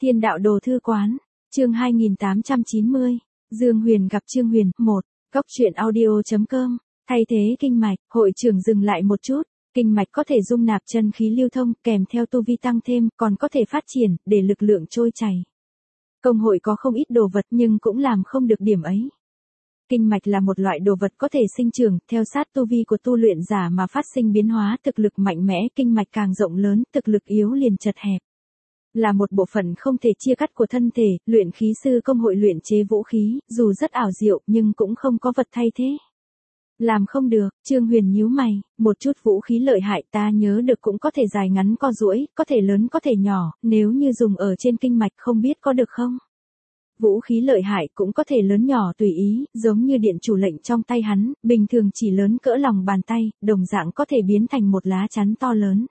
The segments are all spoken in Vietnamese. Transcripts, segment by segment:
Thiên đạo đồ thư quán, chương 2890, Dương Huyền gặp Trương Huyền, 1, Cốc truyện audio.com, thay thế kinh mạch, hội trưởng dừng lại một chút, kinh mạch có thể dung nạp chân khí lưu thông, kèm theo tu vi tăng thêm, còn có thể phát triển, để lực lượng trôi chảy. Công hội có không ít đồ vật nhưng cũng làm không được điểm ấy. Kinh mạch là một loại đồ vật có thể sinh trưởng, theo sát tu vi của tu luyện giả mà phát sinh biến hóa, thực lực mạnh mẽ, kinh mạch càng rộng lớn, thực lực yếu liền chật hẹp. Là một bộ phận không thể chia cắt của thân thể, luyện khí sư công hội luyện chế vũ khí, dù rất ảo diệu nhưng cũng không có vật thay thế. Làm không được, Trương Huyền nhíu mày, một chút vũ khí lợi hại ta nhớ được cũng có thể dài ngắn co duỗi, có thể lớn có thể nhỏ, nếu như dùng ở trên kinh mạch không biết có được không? Vũ khí lợi hại cũng có thể lớn nhỏ tùy ý, giống như điện chủ lệnh trong tay hắn, bình thường chỉ lớn cỡ lòng bàn tay, đồng dạng có thể biến thành một lá chắn to lớn.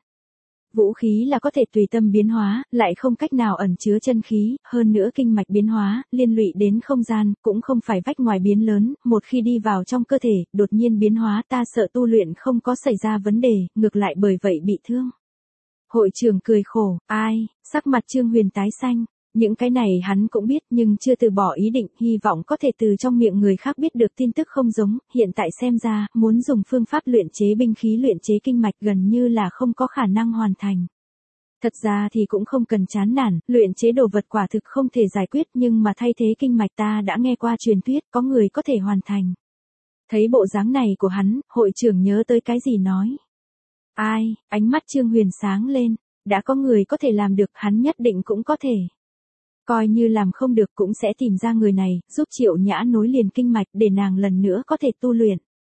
Vũ khí là có thể tùy tâm biến hóa, lại không cách nào ẩn chứa chân khí, hơn nữa kinh mạch biến hóa, liên lụy đến không gian, cũng không phải vách ngoài biến lớn, một khi đi vào trong cơ thể, đột nhiên biến hóa ta sợ tu luyện không có xảy ra vấn đề, ngược lại bởi vậy bị thương. Hội trưởng cười khổ, ai, sắc mặt Trương Huyền tái xanh. Những cái này hắn cũng biết nhưng chưa từ bỏ ý định, hy vọng có thể từ trong miệng người khác biết được tin tức không giống, hiện tại xem ra, muốn dùng phương pháp luyện chế binh khí luyện chế kinh mạch gần như là không có khả năng hoàn thành. Thật ra thì cũng không cần chán nản, luyện chế đồ vật quả thực không thể giải quyết nhưng mà thay thế kinh mạch ta đã nghe qua truyền thuyết, có người có thể hoàn thành. Thấy bộ dáng này của hắn, hội trưởng nhớ tới cái gì nói. Ai, ánh mắt Trương Huyền sáng lên, đã có người có thể làm được hắn nhất định cũng có thể. Coi như làm không được cũng sẽ tìm ra người này, giúp Triệu Nhã nối liền kinh mạch để nàng lần nữa có thể tu luyện.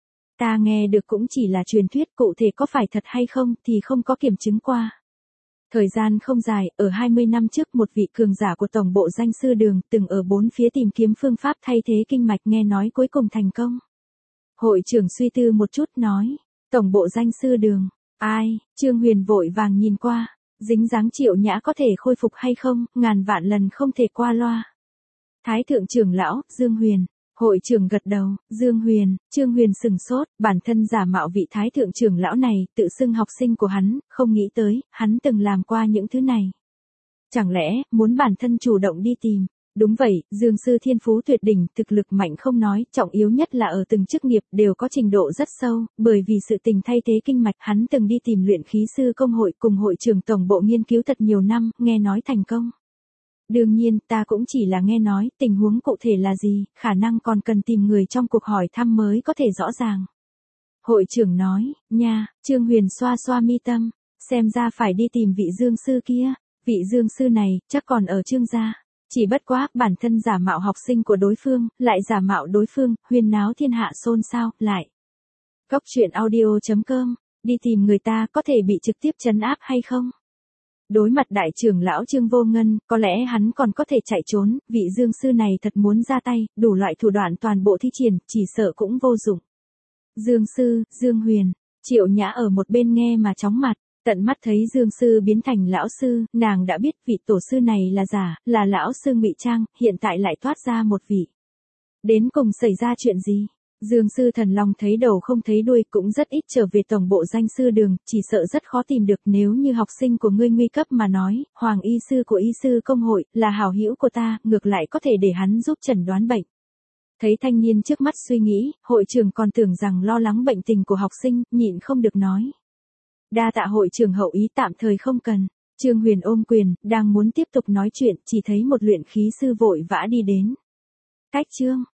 Ta nghe được cũng chỉ là truyền thuyết, cụ thể có phải thật hay không thì không có kiểm chứng qua. Thời gian không dài, ở 20 năm trước một vị cường giả của tổng bộ danh sư đường từng ở bốn phía tìm kiếm phương pháp thay thế kinh mạch nghe nói cuối cùng thành công. Hội trưởng suy tư một chút nói, tổng bộ danh sư đường, ai, Trương Huyền vội vàng nhìn qua. Dính dáng Triệu Nhã có thể khôi phục hay không, ngàn vạn lần không thể qua loa. Thái thượng trưởng lão, Dương Huyền. Hội trưởng gật đầu, Dương Huyền, Trương Huyền sừng sốt, bản thân giả mạo vị thái thượng trưởng lão này, tự xưng học sinh của hắn, không nghĩ tới, hắn từng làm qua những thứ này. Chẳng lẽ, muốn bản thân chủ động đi tìm. Đúng vậy, Dương sư thiên phú tuyệt đỉnh, thực lực mạnh không nói, trọng yếu nhất là ở từng chức nghiệp đều có trình độ rất sâu, bởi vì sự tình thay thế kinh mạch hắn từng đi tìm luyện khí sư công hội cùng hội trưởng tổng bộ nghiên cứu thật nhiều năm, nghe nói thành công. Đương nhiên, ta cũng chỉ là nghe nói, tình huống cụ thể là gì, khả năng còn cần tìm người trong cuộc hỏi thăm mới có thể rõ ràng. Hội trưởng nói, nha, Trương Huyền xoa xoa mi tâm, xem ra phải đi tìm vị Dương sư kia, vị Dương sư này, chắc còn ở Trương gia. Chỉ bất quá, bản thân giả mạo học sinh của đối phương, lại giả mạo đối phương, huyên náo thiên hạ xôn xao, lại. Cốc truyện audio.com, đi tìm người ta có thể bị trực tiếp trấn áp hay không? Đối mặt đại trưởng lão Trương Vô Ngân, có lẽ hắn còn có thể chạy trốn, vị Dương sư này thật muốn ra tay, đủ loại thủ đoạn toàn bộ thi triển, chỉ sợ cũng vô dụng. Dương sư, Dương Huyền, Triệu Nhã ở một bên nghe mà chóng mặt. Tận mắt thấy Dương sư biến thành lão sư, nàng đã biết vị tổ sư này là giả, là lão sư ngụy trang, hiện tại lại thoát ra một vị. Đến cùng xảy ra chuyện gì? Dương sư thần long thấy đầu không thấy đuôi, cũng rất ít trở về tổng bộ danh sư đường, chỉ sợ rất khó tìm được. Nếu như học sinh của ngươi nguy cấp mà nói, Hoàng y sư của y sư công hội, là hảo hữu của ta, ngược lại có thể để hắn giúp chẩn đoán bệnh. Thấy thanh niên trước mắt suy nghĩ, hội trưởng còn tưởng rằng lo lắng bệnh tình của học sinh, nhịn không được nói. Đa tạ hội trưởng hậu ý, tạm thời không cần. Trương Huyền ôm quyền, đang muốn tiếp tục nói chuyện, chỉ thấy một luyện khí sư vội vã đi đến. Cách Trương,